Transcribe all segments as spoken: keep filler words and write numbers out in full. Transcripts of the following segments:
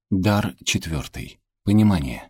Дар четвертый. Понимание.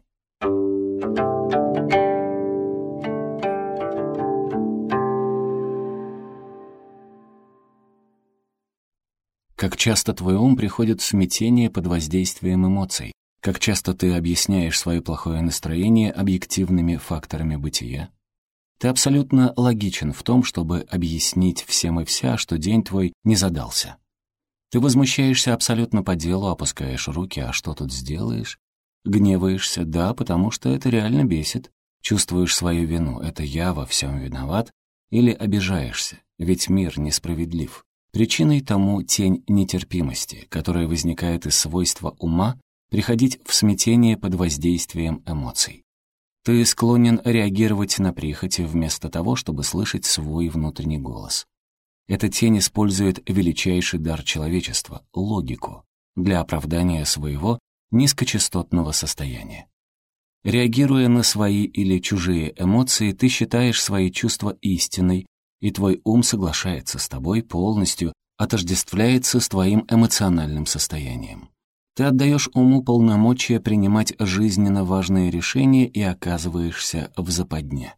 Как часто твой ум приходит в смятение под воздействием эмоций? Как часто ты объясняешь свое плохое настроение объективными факторами бытия? Ты абсолютно логичен в том, чтобы объяснить всем и вся, что день твой не задался. Ты возмущаешься абсолютно по делу, опускаешь руки, а что тут сделаешь? Гневаешься, да, потому что это реально бесит. Чувствуешь свою вину, это я во всем виноват. Или обижаешься, ведь мир несправедлив. Причиной тому тень нетерпимости, которая возникает из свойства ума приходить в смятение под воздействием эмоций. Ты склонен реагировать на прихоти вместо того, чтобы слышать свой внутренний голос. Эта тень использует величайший дар человечества — логику, для оправдания своего низкочастотного состояния. Реагируя на свои или чужие эмоции, ты считаешь свои чувства истиной, и твой ум соглашается с тобой полностью, отождествляется с твоим эмоциональным состоянием. Ты отдаешь уму полномочия принимать жизненно важные решения и оказываешься в западне.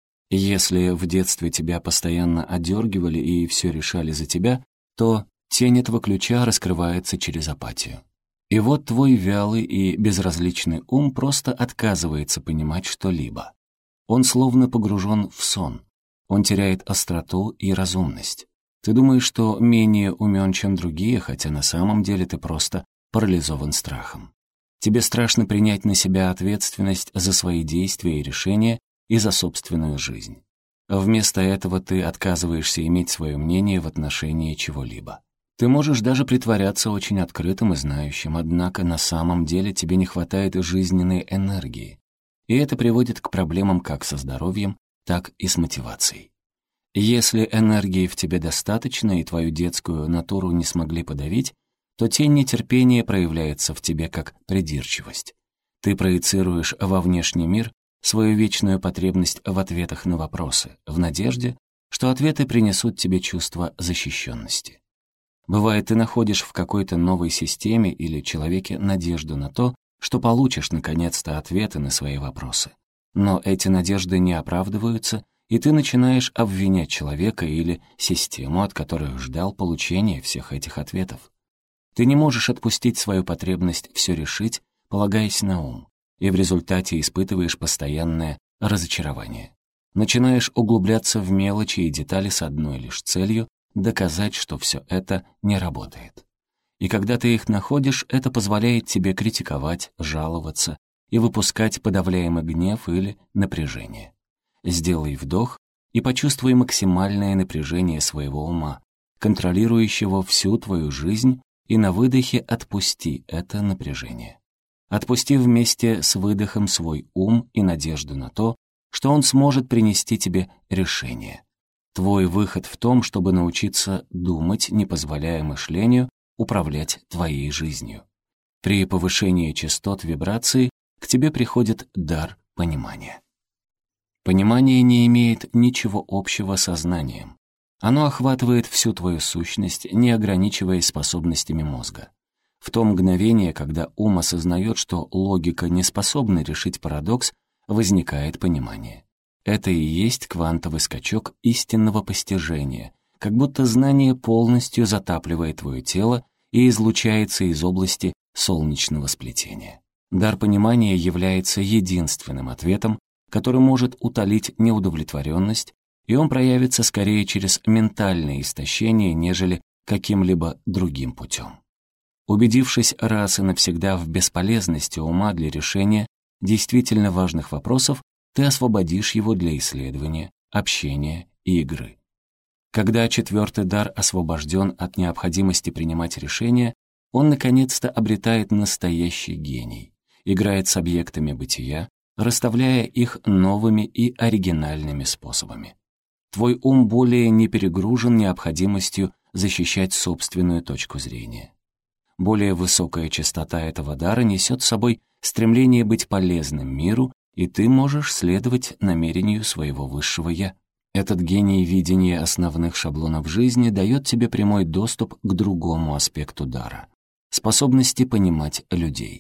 Если в детстве тебя постоянно одергивали и все решали за тебя, то тень этого ключа раскрывается через апатию. И вот твой вялый и безразличный ум просто отказывается понимать что-либо. Он словно погружен в сон. Он теряет остроту и разумность. Ты думаешь, что менее умен, чем другие, хотя на самом деле ты просто парализован страхом. Тебе страшно принять на себя ответственность за свои действия и решения и за собственную жизнь. Вместо этого ты отказываешься иметь свое мнение в отношении чего-либо. Ты можешь даже притворяться очень открытым и знающим, однако на самом деле тебе не хватает жизненной энергии. И это приводит к проблемам как со здоровьем, так и с мотивацией. Если энергии в тебе достаточно и твою детскую натуру не смогли подавить, то тень нетерпения проявляется в тебе как придирчивость. Ты проецируешь во внешний мир свою вечную потребность в ответах на вопросы, в надежде, что ответы принесут тебе чувство защищенности. Бывает, ты находишь в какой-то новой системе или человеке надежду на то, что получишь наконец-то ответы на свои вопросы. Но эти надежды не оправдываются, и ты начинаешь обвинять человека или систему, от которых ждал получения всех этих ответов. Ты не можешь отпустить свою потребность все решить, полагаясь на ум, и в результате испытываешь постоянное разочарование. Начинаешь углубляться в мелочи и детали с одной лишь целью — доказать, что все это не работает. И когда ты их находишь, это позволяет тебе критиковать, жаловаться и выпускать подавляемый гнев или напряжение. Сделай вдох и почувствуй максимальное напряжение своего ума, контролирующего всю твою жизнь, и на выдохе отпусти это напряжение. Отпусти вместе с выдохом свой ум и надежду на то, что он сможет принести тебе решение. Твой выход в том, чтобы научиться думать, не позволяя мышлению управлять твоей жизнью. При повышении частот вибрации к тебе приходит дар понимания. Понимание не имеет ничего общего со знанием. Оно охватывает всю твою сущность, не ограничиваясь способностями мозга. В то мгновение, когда ум осознает, что логика не способна решить парадокс, возникает понимание. Это и есть квантовый скачок истинного постижения, как будто знание полностью затапливает твое тело и излучается из области солнечного сплетения. Дар понимания является единственным ответом, который может утолить неудовлетворенность, и он проявится скорее через ментальное истощение, нежели каким-либо другим путем. Убедившись раз и навсегда в бесполезности ума для решения действительно важных вопросов, ты освободишь его для исследования, общения и игры. Когда четвертый дар освобожден от необходимости принимать решения, он наконец-то обретает настоящий гений, играет с объектами бытия, расставляя их новыми и оригинальными способами. Твой ум более не перегружен необходимостью защищать собственную точку зрения. Более высокая частота этого дара несет с собой стремление быть полезным миру, и ты можешь следовать намерению своего высшего «я». Этот гений видения основных шаблонов жизни дает тебе прямой доступ к другому аспекту дара — способности понимать людей.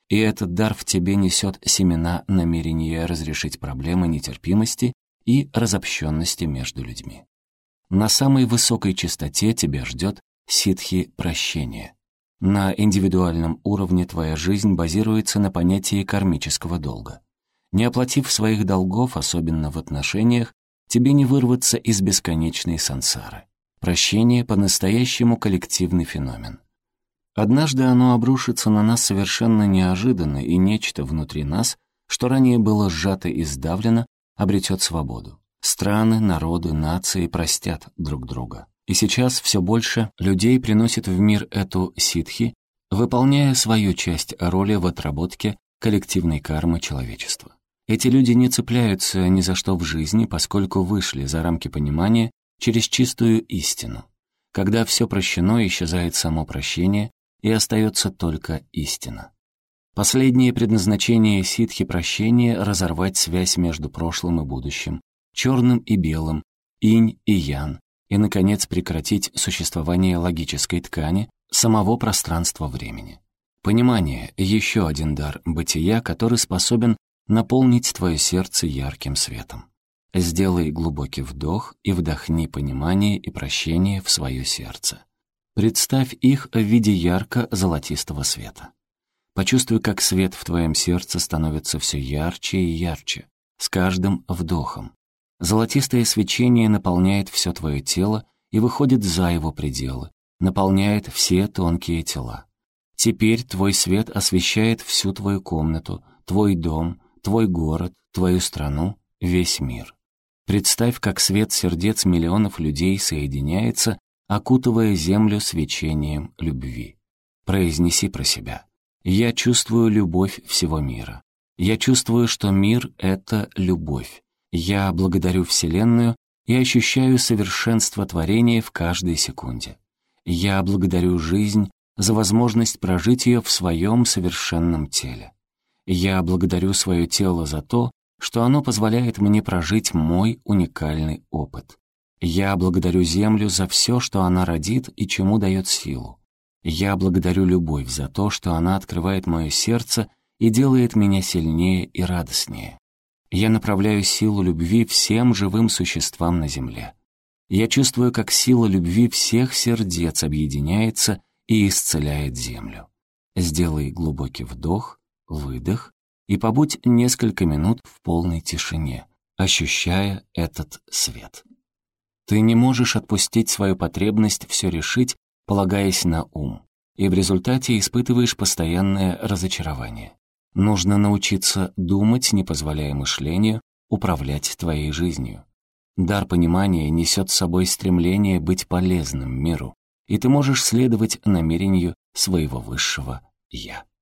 и этот дар в тебе несет семена намерения разрешить проблемы нетерпимости и разобщенности между людьми. На самой высокой частоте тебя ждет ситхи прощения. На индивидуальном уровне твоя жизнь базируется на понятии кармического долга. Не оплатив своих долгов, особенно в отношениях, тебе не вырваться из бесконечной сансары. Прощение по-настоящему коллективный феномен. Однажды оно обрушится на нас совершенно неожиданно, и нечто внутри нас, что ранее было сжато и сдавлено, обретет свободу. Страны, народы, нации простят друг друга. И сейчас все больше людей приносит в мир эту ситхи, выполняя свою часть роли в отработке коллективной кармы человечества. Эти люди не цепляются ни за что в жизни, поскольку вышли за рамки понимания через чистую истину. Когда все прощено, исчезает само прощение, и остается только истина. Последнее предназначение ситхи прощения — разорвать связь между прошлым и будущим, черным и белым, инь и ян, и, наконец, прекратить существование логической ткани самого пространства-времени. Понимание — еще один дар бытия, который способен наполнить твое сердце ярким светом. Сделай глубокий вдох и вдохни понимание и прощение в свое сердце. Представь их в виде ярко-золотистого света. Почувствуй, как свет в твоем сердце становится все ярче и ярче, с каждым вдохом. Золотистое свечение наполняет все твое тело и выходит за его пределы, наполняет все тонкие тела. Теперь твой свет освещает всю твою комнату, твой дом, твой город, твою страну, весь мир. Представь, как свет сердец миллионов людей соединяется, окутывая землю свечением любви. Произнеси про себя: «Я чувствую любовь всего мира. Я чувствую, что мир — это любовь. Я благодарю Вселенную и ощущаю совершенство творения в каждой секунде. Я благодарю жизнь за возможность прожить ее в своем совершенном теле. Я благодарю свое тело за то, что оно позволяет мне прожить мой уникальный опыт. Я благодарю Землю за все, что она родит и чему дает силу. Я благодарю любовь за то, что она открывает мое сердце и делает меня сильнее и радостнее. Я направляю силу любви всем живым существам на Земле. Я чувствую, как сила любви всех сердец объединяется и исцеляет Землю. Сделай глубокий вдох, выдох и побудь несколько минут в полной тишине, ощущая этот свет. Ты не можешь отпустить свою потребность все решить, полагаясь на ум, и в результате испытываешь постоянное разочарование. Нужно научиться думать, не позволяя мышлению управлять твоей жизнью. Дар понимания несет с собой стремление быть полезным миру, и ты можешь следовать намерению своего высшего «Я».